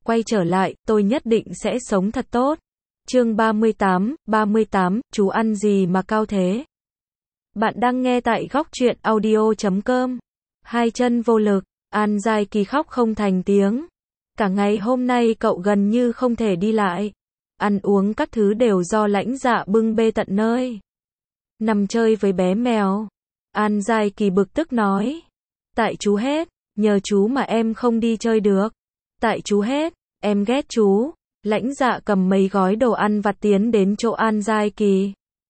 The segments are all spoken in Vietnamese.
quay trở lại, tôi nhất định sẽ sống thật tốt. Chương 38, chú ăn gì mà cao thế? Bạn đang nghe tại góc truyện audio.com. Hai chân vô lực, An Giai Kỳ khóc không thành tiếng. Cả ngày hôm nay cậu gần như không thể đi lại. Ăn uống các thứ đều do Lãnh Dạ bưng bê tận nơi. Nằm chơi với bé mèo. An Giai Kỳ bực tức nói. Tại chú hết, nhờ chú mà em không đi chơi được. Tại chú hết, em ghét chú. Lãnh Dạ cầm mấy gói đồ ăn vặt tiến đến chỗ An Giai Kỳ.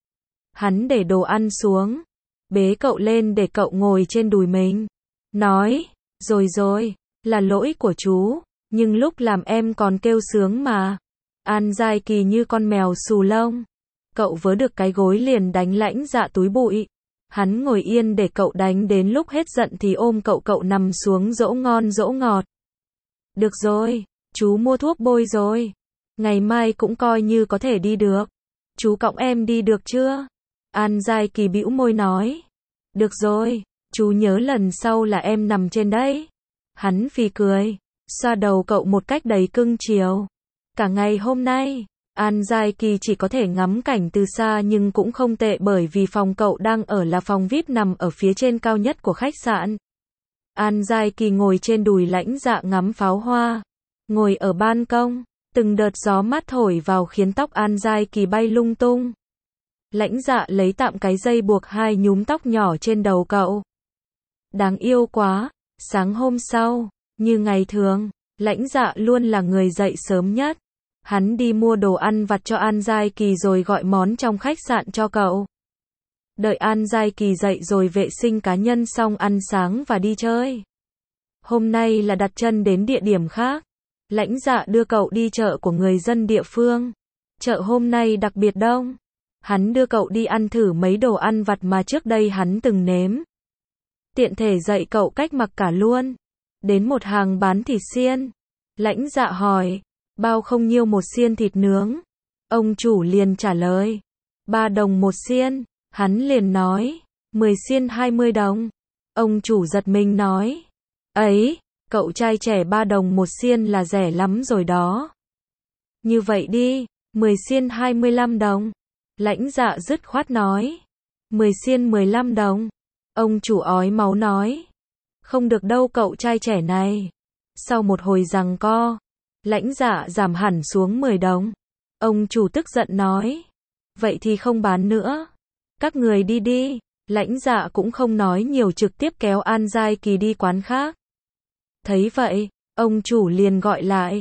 Hắn để đồ ăn xuống, bế cậu lên để cậu ngồi trên đùi mình. Nói, rồi, là lỗi của chú, nhưng lúc làm em còn kêu sướng mà. An Giai Kỳ như con mèo xù lông. Cậu vớ được cái gối liền đánh Lãnh Dạ túi bụi. Hắn ngồi yên để cậu đánh đến lúc hết giận thì ôm cậu nằm xuống dỗ ngon dỗ ngọt. Được rồi, chú mua thuốc bôi rồi. Ngày mai cũng coi như có thể đi được. Chú cõng em đi được chưa? An Giai Kỳ bĩu môi nói. Được rồi, chú nhớ lần sau là em nằm trên đấy. Hắn phì cười, xoa đầu cậu một cách đầy cưng chiều. Cả ngày hôm nay, An Giai Kỳ chỉ có thể ngắm cảnh từ xa nhưng cũng không tệ bởi vì phòng cậu đang ở là phòng VIP nằm ở phía trên cao nhất của khách sạn. An Giai Kỳ ngồi trên đùi Lãnh Dạ ngắm pháo hoa. Ngồi ở ban công, từng đợt gió mát thổi vào khiến tóc An Giai Kỳ bay lung tung. Lãnh Dạ lấy tạm cái dây buộc hai nhúm tóc nhỏ trên đầu cậu. Đáng yêu quá. Sáng hôm sau, như ngày thường, Lãnh Dạ luôn là người dậy sớm nhất. Hắn đi mua đồ ăn vặt cho An Giai Kỳ rồi gọi món trong khách sạn cho cậu. Đợi An Giai Kỳ dậy rồi vệ sinh cá nhân xong ăn sáng và đi chơi. Hôm nay là đặt chân đến địa điểm khác. Lãnh Dạ đưa cậu đi chợ của người dân địa phương. Chợ hôm nay đặc biệt đông. Hắn đưa cậu đi ăn thử mấy đồ ăn vặt mà trước đây hắn từng nếm. Tiện thể dạy cậu cách mặc cả luôn. Đến một hàng bán thịt xiên. Lãnh Dạ hỏi, bao không nhiêu một xiên thịt nướng? Ông chủ liền trả lời, 3 đồng một xiên. Hắn liền nói, 10 xiên 20 đồng. Ông chủ giật mình nói, ấy, cậu trai trẻ 3 đồng một xiên là rẻ lắm rồi đó. Như vậy đi, 10 xiên 25 đồng. Lãnh Dạ dứt khoát nói, 10 xiên 15 đồng. Ông chủ ói máu nói, không được đâu cậu trai trẻ này. Sau một hồi giằng co, Lãnh Dạ giảm hẳn xuống 10 đồng. Ông chủ tức giận nói, vậy thì không bán nữa. Các người đi đi. Lãnh Dạ cũng không nói nhiều trực tiếp kéo An Giai Kỳ đi quán khác. Thấy vậy, ông chủ liền gọi lại,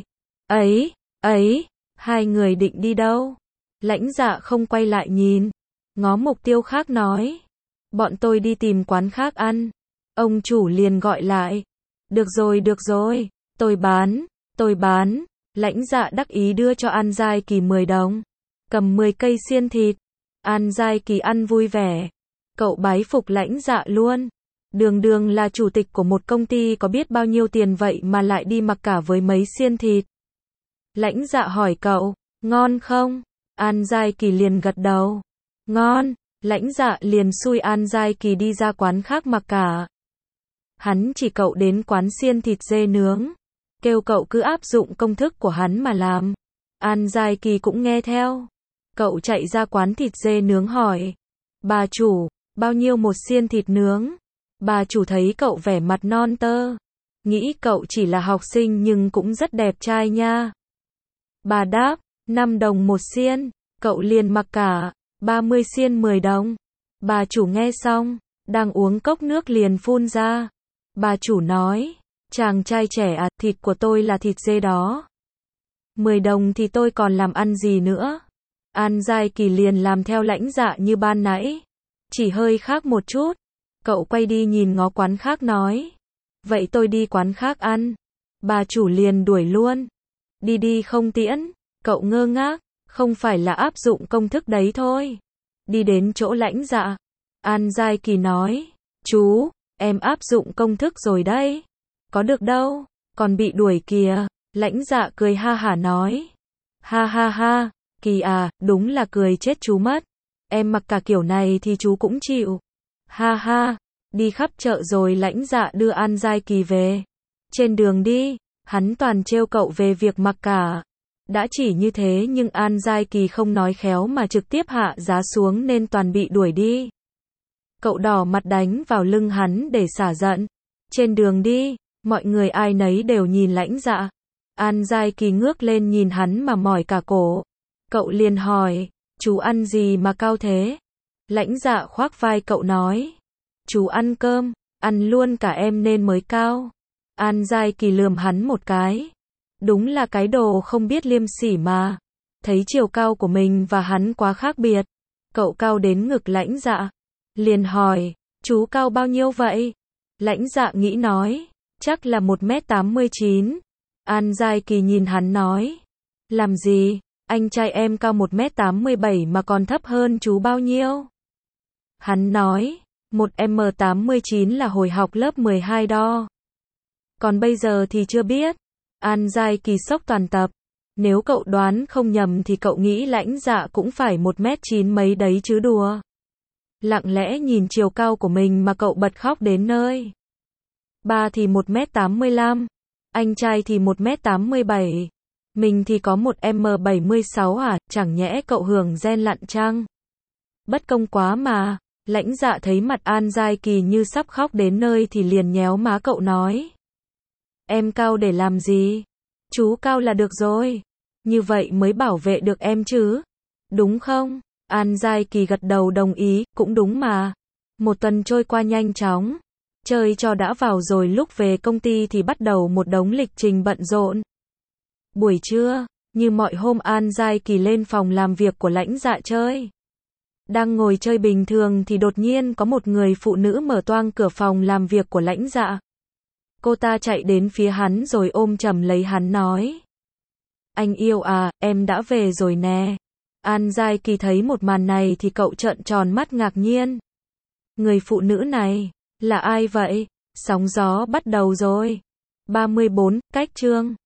ấy, hai người định đi đâu? Lãnh Dạ không quay lại nhìn, ngó mục tiêu khác nói, bọn tôi đi tìm quán khác ăn. Ông chủ liền gọi lại, được rồi, tôi bán. Lãnh Dạ đắc ý đưa cho An Giai Kỳ 10 đồng, cầm 10 cây xiên thịt. An Giai Kỳ ăn vui vẻ, cậu bái phục Lãnh Dạ luôn. Đường là chủ tịch của một công ty có biết bao nhiêu tiền vậy mà lại đi mặc cả với mấy xiên thịt. Lãnh Dạ hỏi cậu, ngon không? An Giai Kỳ liền gật đầu, ngon. Lãnh Dạ liền xui An Giai Kỳ đi ra quán khác mặc cả. Hắn chỉ cậu đến quán xiên thịt dê nướng, kêu cậu cứ áp dụng công thức của hắn mà làm. An Giai Kỳ cũng nghe theo. Cậu chạy ra quán thịt dê nướng hỏi, bà chủ, bao nhiêu một xiên thịt nướng? Bà chủ thấy cậu vẻ mặt non tơ, nghĩ cậu chỉ là học sinh nhưng cũng rất đẹp trai nha. Bà đáp, 5 đồng một xiên. Cậu liền mặc cả, 30 xiên 10 đồng. Bà chủ nghe xong, đang uống cốc nước liền phun ra. Bà chủ nói, chàng trai trẻ à, thịt của tôi là thịt dê đó. 10 đồng thì tôi còn làm ăn gì nữa. An Giai Kỳ liền làm theo Lãnh Dạ như ban nãy, chỉ hơi khác một chút. Cậu quay đi nhìn ngó quán khác nói, vậy tôi đi quán khác ăn. Bà chủ liền đuổi luôn. Đi không tiễn. Cậu ngơ ngác, không phải là áp dụng công thức đấy thôi. Đi đến chỗ Lãnh Dạ. An Giai Kỳ nói, chú, em áp dụng công thức rồi đấy. Có được đâu, còn bị đuổi kìa. Lãnh Dạ cười ha hả nói, ha, Kỳ à, đúng là cười chết chú mất. Em mặc cả kiểu này thì chú cũng chịu. Ha, đi khắp chợ rồi Lãnh Dạ đưa An Giai Kỳ về. Trên đường đi, Hắn toàn trêu cậu về việc mặc cả. Đã chỉ như thế nhưng An Giai Kỳ không nói khéo mà trực tiếp hạ giá xuống nên toàn bị đuổi đi. Cậu đỏ mặt đánh vào lưng hắn để xả giận. Trên đường đi, mọi người ai nấy đều nhìn Lãnh Dạ. An Giai Kỳ ngước lên nhìn hắn mà mỏi cả cổ. Cậu liền hỏi, chú ăn gì mà cao thế? Lãnh Dạ khoác vai cậu nói, chú ăn cơm, ăn luôn cả em nên mới cao. An Giai Kỳ lườm hắn một cái. Đúng là cái đồ không biết liêm sỉ mà. Thấy chiều cao của mình và hắn quá khác biệt. Cậu cao đến ngực Lãnh Dạ. Liền hỏi, chú cao bao nhiêu vậy? Lãnh Dạ nghĩ nói, chắc là 1m89. An Giai Kỳ nhìn hắn nói, làm gì, anh trai em cao 1m87 mà còn thấp hơn chú bao nhiêu? Hắn nói, 1m89 là hồi học lớp 12 đo. Còn bây giờ thì chưa biết. An Giai Kỳ sốc toàn tập. Nếu cậu đoán không nhầm thì cậu nghĩ Lãnh Dạ cũng phải 1m9 mấy đấy chứ đùa. Lặng lẽ nhìn chiều cao của mình mà cậu bật khóc đến nơi. Ba thì 1m85. Anh trai thì 1m87. Mình thì có 1m76 à, chẳng nhẽ cậu hưởng gen lặn chăng? Bất công quá mà. Lãnh Dạ thấy mặt An Giai Kỳ như sắp khóc đến nơi thì liền nhéo má cậu nói. Em cao để làm gì? Chú cao là được rồi. Như vậy mới bảo vệ được em chứ. Đúng không? An Giai Kỳ gật đầu đồng ý, cũng đúng mà. Một tuần trôi qua nhanh chóng. Chơi cho đã vào rồi lúc về công ty thì bắt đầu một đống lịch trình bận rộn. Buổi trưa, như mọi hôm An Giai Kỳ lên phòng làm việc của Lãnh Dạ chơi. Đang ngồi chơi bình thường thì đột nhiên có một người phụ nữ mở toang cửa phòng làm việc của Lãnh Dạ. Cô ta chạy đến phía hắn rồi ôm chầm lấy hắn nói. Anh yêu à, em đã về rồi nè. An Giai Kỳ thấy một màn này thì cậu trợn tròn mắt ngạc nhiên. Người phụ nữ này, là ai vậy? Sóng gió bắt đầu rồi. 34, cách chương.